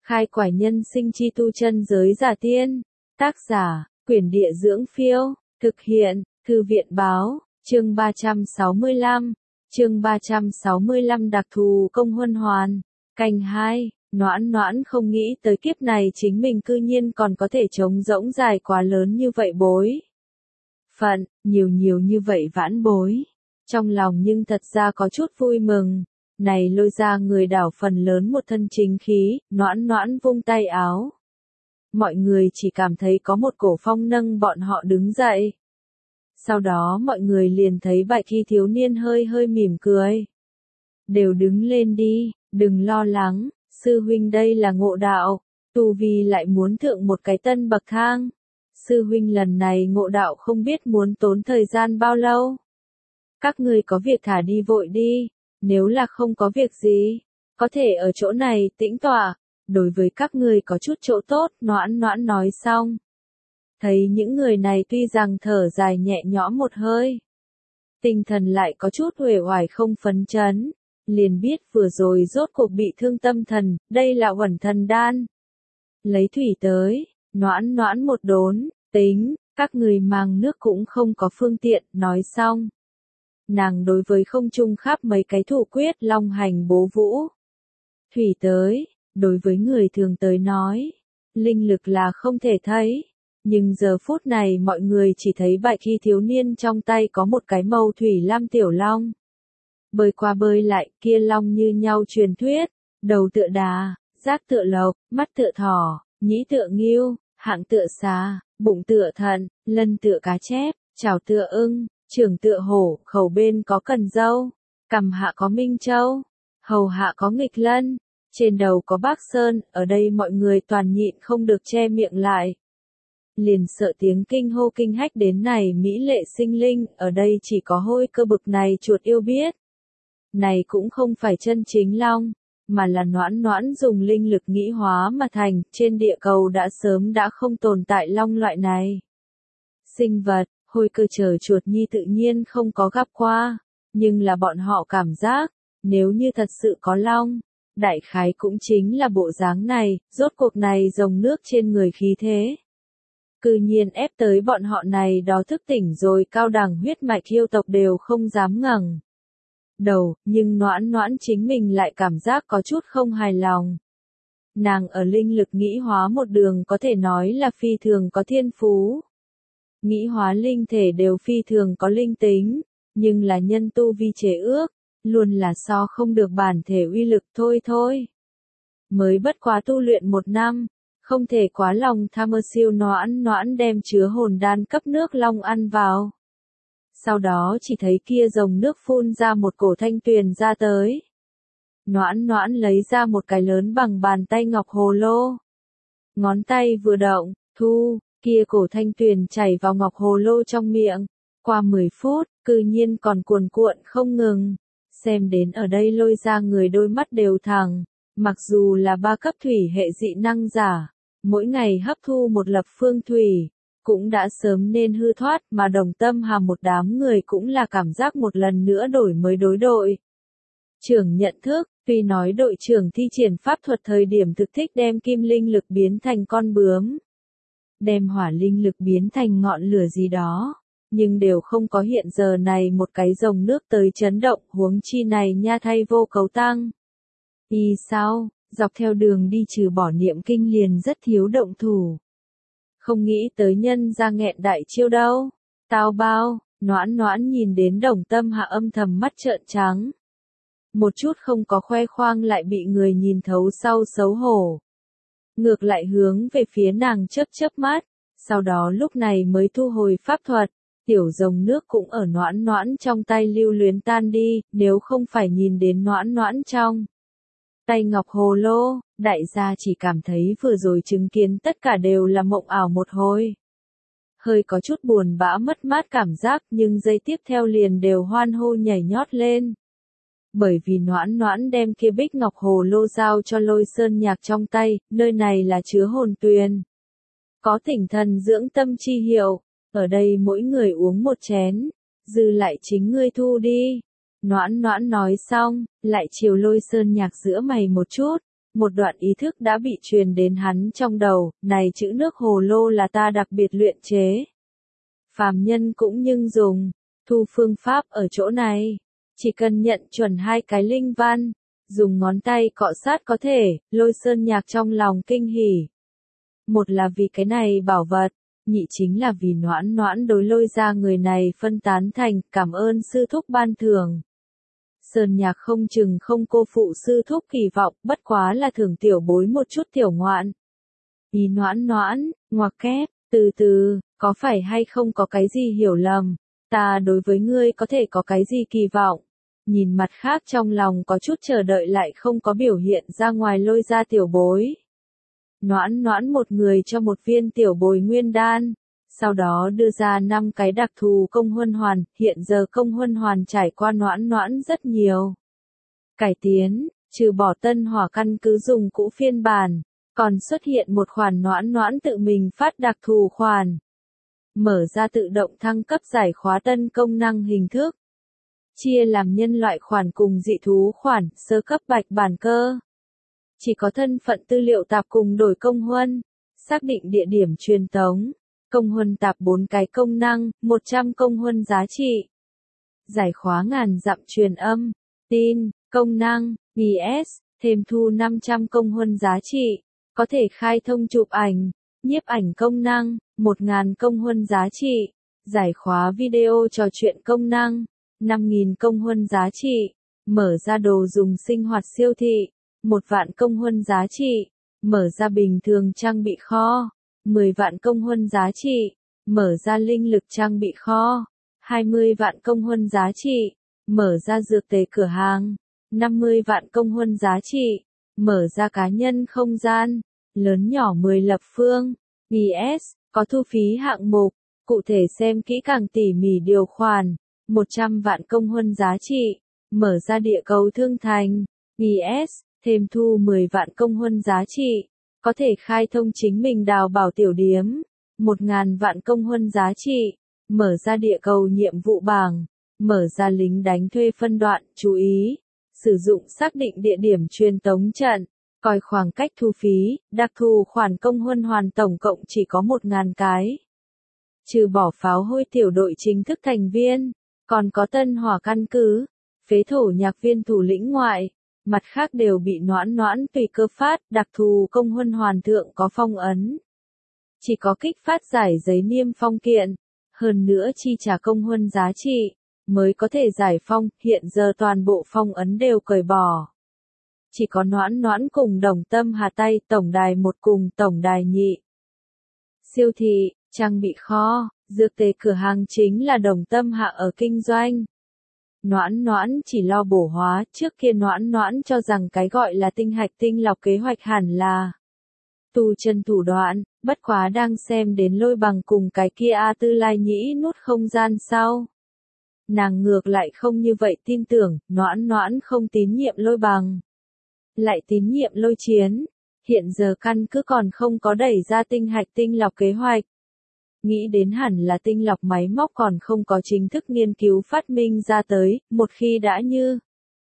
Khai quải nhân sinh chi tu chân giới giả tiên. Tác giả, Quyển Địa Dưỡng Phiêu. Thực hiện, Thư viện Báo. Chương 365. Chương 365 đặc thù công huân hoàn. Canh 2. Noãn Noãn không nghĩ tới kiếp này chính mình cư nhiên còn có thể trống rỗng dài quá lớn như vậy bối phận, nhiều như vậy vãn bối. Trong lòng nhưng thật ra có chút vui mừng. Này lôi ra người đảo phần lớn một thân chính khí, Noãn Noãn vung tay áo. Mọi người chỉ cảm thấy có một cổ phong nâng bọn họ đứng dậy. Sau đó mọi người liền thấy Bạch Y thiếu niên hơi mỉm cười. Đều đứng lên đi, đừng lo lắng, sư huynh đây là ngộ đạo, tu vi lại muốn thượng một cái tân bậc thang. Sư huynh lần này ngộ đạo không biết muốn tốn thời gian bao lâu. Các ngươi có việc thả đi vội đi, nếu là không có việc gì, có thể ở chỗ này tĩnh tọa, đối với các ngươi có chút chỗ tốt, Noãn Noãn nói xong. Thấy những người này tuy rằng thở dài nhẹ nhõm một hơi, tinh thần lại có chút uể oải không phấn chấn, liền biết vừa rồi rốt cuộc bị thương tâm thần, đây là Uẩn Thần Đan. Lấy thủy tới, Noãn Noãn một đốn, tính, các người mang nước cũng không có phương tiện, nói xong. Nàng đối với không trung khắp mấy cái thủ quyết long hành bố vũ. Thủy tới, đối với người thường tới nói, linh lực là không thể thấy. Nhưng giờ phút này mọi người chỉ thấy Bạch Y thiếu niên trong tay có một cái màu thủy lam tiểu long. Bơi qua bơi lại, kia long như nhau truyền thuyết, đầu tựa đà, giác tựa lộc, mắt tựa thỏ, nhĩ tựa ngưu, hạng tựa xà, bụng tựa thận, lân tựa cá chép, chảo tựa ưng, trưởng tựa hổ, khẩu bên có cần dâu, cằm hạ có minh châu, hầu hạ có nghịch lân, trên đầu có bác sơn, ở đây mọi người toàn nhịn không được che miệng lại. Liền sợ tiếng kinh hô kinh hách đến này mỹ lệ sinh linh, ở đây chỉ có hôi cơ bực này chuột yêu biết. Này cũng không phải chân chính long, mà là Noãn Noãn dùng linh lực nghĩ hóa mà thành, trên địa cầu đã sớm đã không tồn tại long loại này. Sinh vật, hôi cơ chờ chuột nhi tự nhiên không có gặp qua, nhưng là bọn họ cảm giác, nếu như thật sự có long, đại khái cũng chính là bộ dáng này, rốt cuộc này dòng nước trên người khí thế. Cư nhiên ép tới bọn họ này đó thức tỉnh rồi cao đẳng huyết mạch yêu tộc đều không dám ngẩng đầu, nhưng Noãn Noãn chính mình lại cảm giác có chút không hài lòng. Nàng ở linh lực nghĩ hóa một đường có thể nói là phi thường có thiên phú. Nghĩ hóa linh thể đều phi thường có linh tính, nhưng là nhân tu vi chế ước, luôn là so không được bản thể uy lực thôi. Mới bất quá tu luyện 1 năm, không thể quá lòng tham mơ siêu. Noãn Noãn đem chứa hồn đan cấp nước long ăn vào. Sau đó chỉ thấy kia dòng nước phun ra một cổ thanh tuyền ra tới. Noãn Noãn lấy ra một cái lớn bằng bàn tay ngọc hồ lô. Ngón tay vừa động, kia cổ thanh tuyền chảy vào ngọc hồ lô trong miệng. Qua 10 phút, cư nhiên còn cuồn cuộn không ngừng. Xem đến ở đây lôi ra người đôi mắt đều thẳng. Mặc dù là 3 cấp thủy hệ dị năng giả, mỗi ngày hấp thu một lập phương thủy, cũng đã sớm nên hư thoát, mà Đồng Tâm Hà một đám người cũng là cảm giác một lần nữa đổi mới đối đội. Trưởng nhận thức, tuy nói đội trưởng thi triển pháp thuật thời điểm thực thích đem kim linh lực biến thành con bướm, đem hỏa linh lực biến thành ngọn lửa gì đó, nhưng đều không có hiện giờ này một cái dòng nước tới chấn động, huống chi này nha thay vô cấu tăng. Sao, dọc theo đường đi trừ bỏ niệm kinh liền rất thiếu động thủ. Không nghĩ tới nhân ra nghẹn đại chiêu đâu. Tao bao, Noãn Noãn nhìn đến Đồng Tâm Hạ âm thầm mắt trợn trắng. Một chút không có khoe khoang lại bị người nhìn thấu sau xấu hổ. Ngược lại hướng về phía nàng chớp mắt, sau đó lúc này mới thu hồi pháp thuật. Tiểu dòng nước cũng ở Noãn Noãn trong tay lưu luyến tan đi, nếu không phải nhìn đến Noãn Noãn trong tay ngọc hồ lô, đại gia chỉ cảm thấy vừa rồi chứng kiến tất cả đều là mộng ảo một hồi. Hơi có chút buồn bã mất mát cảm giác, nhưng giây tiếp theo liền đều hoan hô nhảy nhót lên. Bởi vì Noãn Noãn đem kia bích ngọc hồ lô giao cho Lôi Sơn Nhạc trong tay, nơi này là chứa hồn tuyền. Có tỉnh thần dưỡng tâm chi hiệu, ở đây mỗi người uống một chén, dư lại chính ngươi thu đi. Noãn Noãn nói xong, lại chiều Lôi Sơn Nhạc giữa mày một chút, một đoạn ý thức đã bị truyền đến hắn trong đầu, này chữ nước hồ lô là ta đặc biệt luyện chế. Phàm nhân cũng nhưng dùng, thu phương pháp ở chỗ này, chỉ cần nhận chuẩn hai cái linh văn, dùng ngón tay cọ sát có thể, Lôi Sơn Nhạc trong lòng kinh hỉ. Một là vì cái này bảo vật, nhị chính là vì Noãn Noãn đối Lôi ra người này phân tán thành, cảm ơn sư thúc ban thưởng. Sơn Nhạc không chừng không cô phụ sư thúc kỳ vọng, bất quá là thưởng tiểu bối một chút tiểu ngoạn. Ý Noãn Noãn, ngoặc kép, từ từ, có phải hay không có cái gì hiểu lầm, ta đối với ngươi có thể có cái gì kỳ vọng. Nhìn mặt khác trong lòng có chút chờ đợi lại không có biểu hiện ra ngoài Lôi ra tiểu bối. Noãn Noãn một người cho một viên tiểu bồi nguyên đan, sau đó đưa ra 5 cái đặc thù công huân hoàn, hiện giờ công huân hoàn trải qua Noãn Noãn rất nhiều. Cải tiến, trừ bỏ tân hỏa căn cứ dùng cũ phiên bản, còn xuất hiện một khoản Noãn Noãn tự mình phát đặc thù khoản. Mở ra tự động thăng cấp giải khóa tân công năng hình thức. Chia làm nhân loại khoản cùng dị thú khoản, sơ cấp bạch bản cơ. Chỉ có thân phận tư liệu tạp cùng đổi công huân, xác định địa điểm truyền tống, công huân tạp 4 cái công năng, 100 công huân giá trị. Giải khóa ngàn dặm truyền âm, tin, công năng, GS, thêm thu 500 công huân giá trị, có thể khai thông chụp ảnh, nhiếp ảnh công năng, 1000 công huân giá trị, giải khóa video trò chuyện công năng, 5000 công huân giá trị, mở ra đồ dùng sinh hoạt siêu thị, 1 vạn công huân giá trị, mở ra bình thường trang bị kho, 10 vạn công huân giá trị, mở ra linh lực trang bị kho, 20 vạn công huân giá trị, mở ra dược tề cửa hàng, 50 vạn công huân giá trị, mở ra cá nhân không gian, lớn nhỏ 10 lập phương, GS, có thu phí hạng mục, cụ thể xem kỹ càng tỉ mỉ điều khoản, 100 vạn công huân giá trị, mở ra địa cầu thương thành, GS, thêm thu 10 vạn công huân giá trị, có thể khai thông chính mình đào bảo tiểu điếm, 1000 vạn công huân giá trị, mở ra địa cầu nhiệm vụ bảng, mở ra lính đánh thuê phân đoạn, chú ý, sử dụng xác định địa điểm truyền tống trận, coi khoảng cách thu phí, đặc thù khoản công huân hoàn tổng cộng chỉ có 1000 cái. Trừ bỏ pháo hôi tiểu đội chính thức thành viên, còn có tân hỏa căn cứ, phế thổ nhạc viên thủ lĩnh ngoại. Mặt khác đều bị Noãn Noãn tùy cơ phát, đặc thù công huân hoàn thượng có phong ấn. Chỉ có kích phát giải giấy niêm phong kiện, hơn nữa chi trả công huân giá trị, mới có thể giải phong, hiện giờ toàn bộ phong ấn đều cởi bỏ. Chỉ có Noãn Noãn cùng Đồng Tâm Hà tay, tổng đài 1 cùng tổng đài nhị. Siêu thị, trang bị kho, dược tề cửa hàng chính là Đồng Tâm Hạ ở kinh doanh. Noãn Noãn chỉ lo bổ hóa, trước kia Noãn Noãn cho rằng cái gọi là tinh hạch tinh lọc kế hoạch hẳn là tu chân thủ đoạn, bất quá đang xem đến Lôi Bằng cùng cái kia A Tư Lai Nhĩ nút không gian sau. Nàng ngược lại không như vậy tin tưởng, Noãn Noãn không tín nhiệm Lôi Bằng, lại tín nhiệm Lôi Chiến, hiện giờ căn cứ còn không có đẩy ra tinh hạch tinh lọc kế hoạch. Nghĩ đến hẳn là tinh lọc máy móc còn không có chính thức nghiên cứu phát minh ra tới, một khi đã như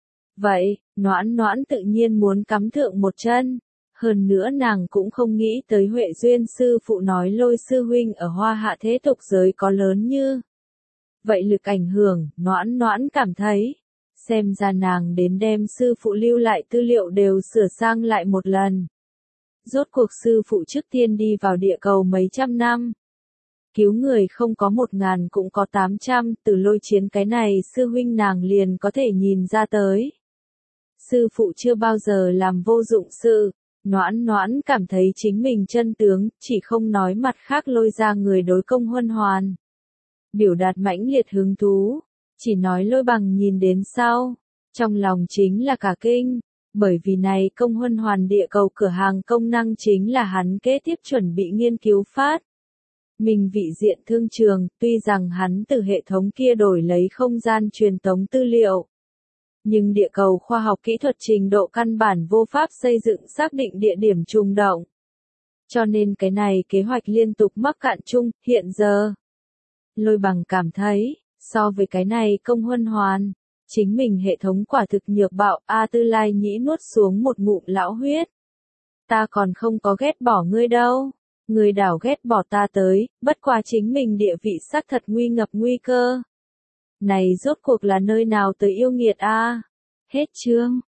vậy, Noãn Noãn tự nhiên muốn cắm thượng một chân. Hơn nữa nàng cũng không nghĩ tới Huệ Duyên sư phụ nói Lôi sư huynh ở Hoa Hạ thế tục giới có lớn như vậy lực ảnh hưởng, Noãn Noãn cảm thấy, xem ra nàng đến đem sư phụ lưu lại tư liệu đều sửa sang lại một lần. Rốt cuộc sư phụ trước tiên đi vào địa cầu mấy trăm năm. Cứu người không có 1000 cũng có 800, từ Lôi Chiến cái này sư huynh nàng liền có thể nhìn ra tới. Sư phụ chưa bao giờ làm vô dụng sự, Noãn Noãn cảm thấy chính mình chân tướng, chỉ không nói mặt khác lôi ra người đối công huân hoàn. Biểu đạt mãnh liệt hứng thú, chỉ nói Lôi Bằng nhìn đến sau, trong lòng chính là cả kinh, bởi vì này công huân hoàn địa cầu cửa hàng công năng chính là hắn kế tiếp chuẩn bị nghiên cứu phát. Mình vị diện thương trường, tuy rằng hắn từ hệ thống kia đổi lấy không gian truyền tống tư liệu. Nhưng địa cầu khoa học kỹ thuật trình độ căn bản vô pháp xây dựng xác định địa điểm trùng động. Cho nên cái này kế hoạch liên tục mắc cạn chung, hiện giờ. Lôi Bằng cảm thấy, so với cái này công huân hoàn, chính mình hệ thống quả thực nhược bạo, A Tư Lai Nhĩ nuốt xuống một ngụm lão huyết. Ta còn không có ghét bỏ ngươi đâu. Ngươi đảo ghét bỏ ta tới, bất quá chính mình địa vị xác thật nguy ngập nguy cơ. Này rốt cuộc là nơi nào tới yêu nghiệt a? Hết chương.